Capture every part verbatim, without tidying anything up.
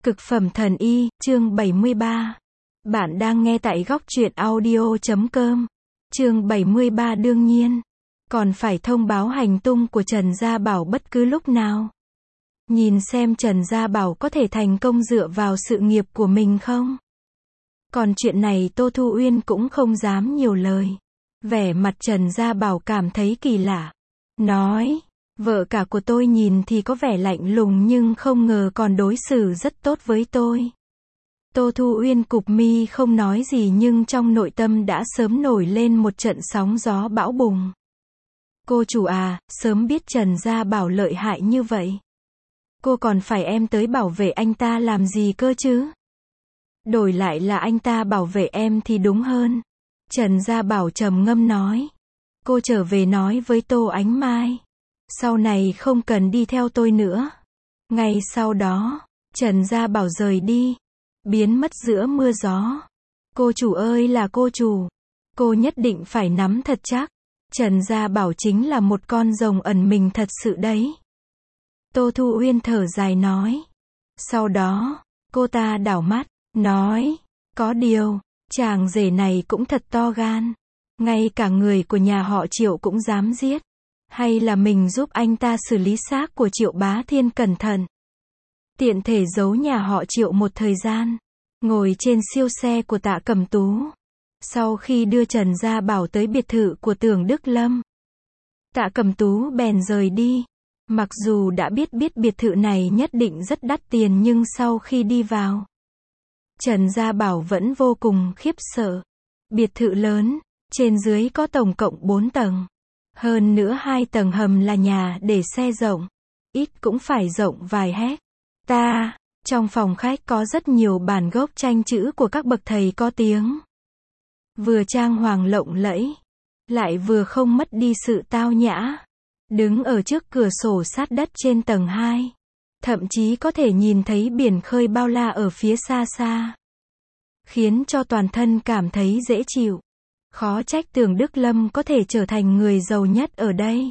Cực phẩm thần y, chương bảy mươi ba. Bạn đang nghe tại góc truyện audio chấm com. Chương bảy mươi ba đương nhiên. Còn phải thông báo hành tung của Trần Gia Bảo bất cứ lúc nào. Nhìn xem Trần Gia Bảo có thể thành công dựa vào sự nghiệp của mình không? Còn chuyện này Tô Thu Uyên cũng không dám nhiều lời. Vẻ mặt Trần Gia Bảo cảm thấy kỳ lạ. Nói, vợ cả của tôi nhìn thì có vẻ lạnh lùng nhưng không ngờ còn đối xử rất tốt với tôi. Tô Thu Uyên cụp mi không nói gì nhưng trong nội tâm đã sớm nổi lên một trận sóng gió bão bùng. Cô chủ à, sớm biết Trần Gia Bảo lợi hại như vậy. Cô còn phải em tới bảo vệ anh ta làm gì cơ chứ? Đổi lại là anh ta bảo vệ em thì đúng hơn. Trần Gia Bảo trầm ngâm nói. Cô trở về nói với Tô Ánh Mai. Sau này không cần đi theo tôi nữa. Ngay sau đó, Trần Gia Bảo rời đi. Biến mất giữa mưa gió. Cô chủ ơi là cô chủ. Cô nhất định phải nắm thật chắc. Trần Gia Bảo chính là một con rồng ẩn mình thật sự đấy. Tô Thu Uyên thở dài nói. Sau đó, cô ta đảo mắt, nói. Có điều, chàng rể này cũng thật to gan. Ngay cả người của nhà họ Triệu cũng dám giết. Hay là mình giúp anh ta xử lý xác của Triệu Bá Thiên cẩn thận. Tiện thể giấu nhà họ Triệu một thời gian. Ngồi trên siêu xe của Tạ Cẩm Tú. Sau khi đưa Trần Gia Bảo tới biệt thự của Tưởng Đức Lâm. Tạ Cẩm Tú bèn rời đi. Mặc dù đã biết biết biệt thự này nhất định rất đắt tiền nhưng sau khi đi vào. Trần Gia Bảo vẫn vô cùng khiếp sợ. Biệt thự lớn, trên dưới có tổng cộng bốn tầng. Hơn nữa hai tầng hầm là nhà để xe rộng. Ít cũng phải rộng vài héc ta. Trong phòng khách có rất nhiều bản gốc tranh chữ của các bậc thầy có tiếng. Vừa trang hoàng lộng lẫy, lại vừa không mất đi sự tao nhã. Đứng ở trước cửa sổ sát đất trên tầng hai. Thậm chí có thể nhìn thấy biển khơi bao la ở phía xa xa. Khiến cho toàn thân cảm thấy dễ chịu. Khó trách Tưởng Đức Lâm có thể trở thành người giàu nhất ở đây.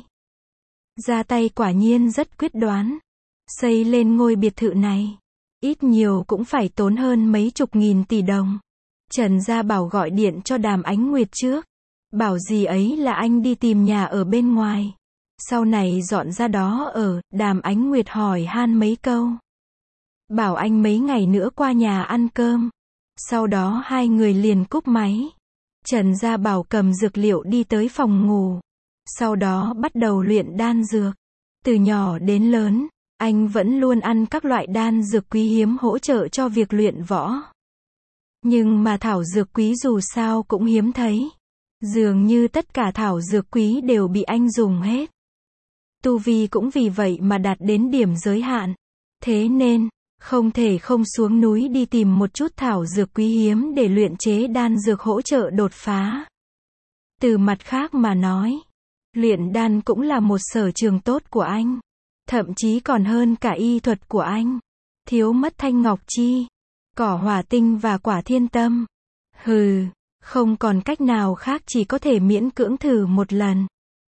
Ra tay quả nhiên rất quyết đoán. Xây lên ngôi biệt thự này. Ít nhiều cũng phải tốn hơn mấy chục nghìn tỷ đồng. Trần Gia Bảo gọi điện cho Đàm Ánh Nguyệt trước. Bảo gì ấy là anh đi tìm nhà ở bên ngoài. Sau này dọn ra đó ở, Đàm Ánh Nguyệt hỏi han mấy câu. Bảo anh mấy ngày nữa qua nhà ăn cơm. Sau đó hai người liền cúp máy. Trần Gia Bảo cầm dược liệu đi tới phòng ngủ. Sau đó bắt đầu luyện đan dược. Từ nhỏ đến lớn, anh vẫn luôn ăn các loại đan dược quý hiếm hỗ trợ cho việc luyện võ. Nhưng mà thảo dược quý dù sao cũng hiếm thấy. Dường như tất cả thảo dược quý đều bị anh dùng hết. Tu vi cũng vì vậy mà đạt đến điểm giới hạn. Thế nên, không thể không xuống núi đi tìm một chút thảo dược quý hiếm để luyện chế đan dược hỗ trợ đột phá. Từ mặt khác mà nói, luyện đan cũng là một sở trường tốt của anh. Thậm chí còn hơn cả y thuật của anh. Thiếu mất thanh ngọc chi, cỏ hỏa tinh và quả thiên tâm. Hừ, không còn cách nào khác chỉ có thể miễn cưỡng thử một lần.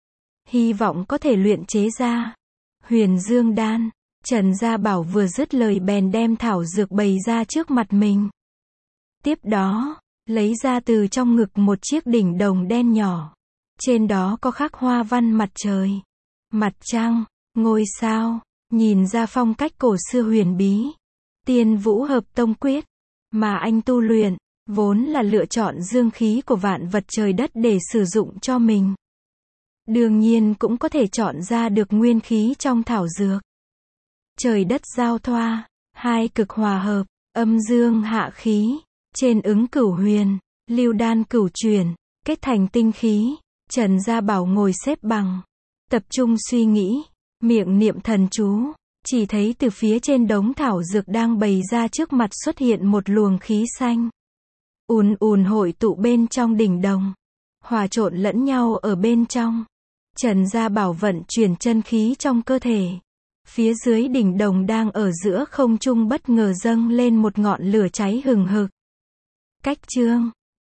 Hy vọng có thể luyện chế ra Huyền Dương đan. Trần Gia Bảo vừa dứt lời bèn đem thảo dược bày ra trước mặt mình. Tiếp đó, lấy ra từ trong ngực một chiếc đỉnh đồng đen nhỏ. Trên đó có khắc hoa văn mặt trời, mặt trăng, ngôi sao, nhìn ra phong cách cổ xưa huyền bí. Tiên Vũ Hợp Tông Quyết, mà anh tu luyện, vốn là lựa chọn dương khí của vạn vật trời đất để sử dụng cho mình. Đương nhiên cũng có thể chọn ra được nguyên khí trong thảo dược. Trời đất giao thoa, hai cực hòa hợp, âm dương hạ khí, trên ứng cửu huyền, lưu đan cửu chuyển, kết thành tinh khí. Trần Gia Bảo ngồi xếp bằng, tập trung suy nghĩ, miệng niệm thần chú, chỉ thấy từ phía trên đống thảo dược đang bày ra trước mặt xuất hiện một luồng khí xanh. Ùn ùn hội tụ bên trong đỉnh đồng, hòa trộn lẫn nhau ở bên trong. Trần Gia Bảo vận chuyển chân khí trong cơ thể. Phía dưới đỉnh đồng đang ở giữa không trung bất ngờ dâng lên một ngọn lửa cháy hừng hực. Cách chương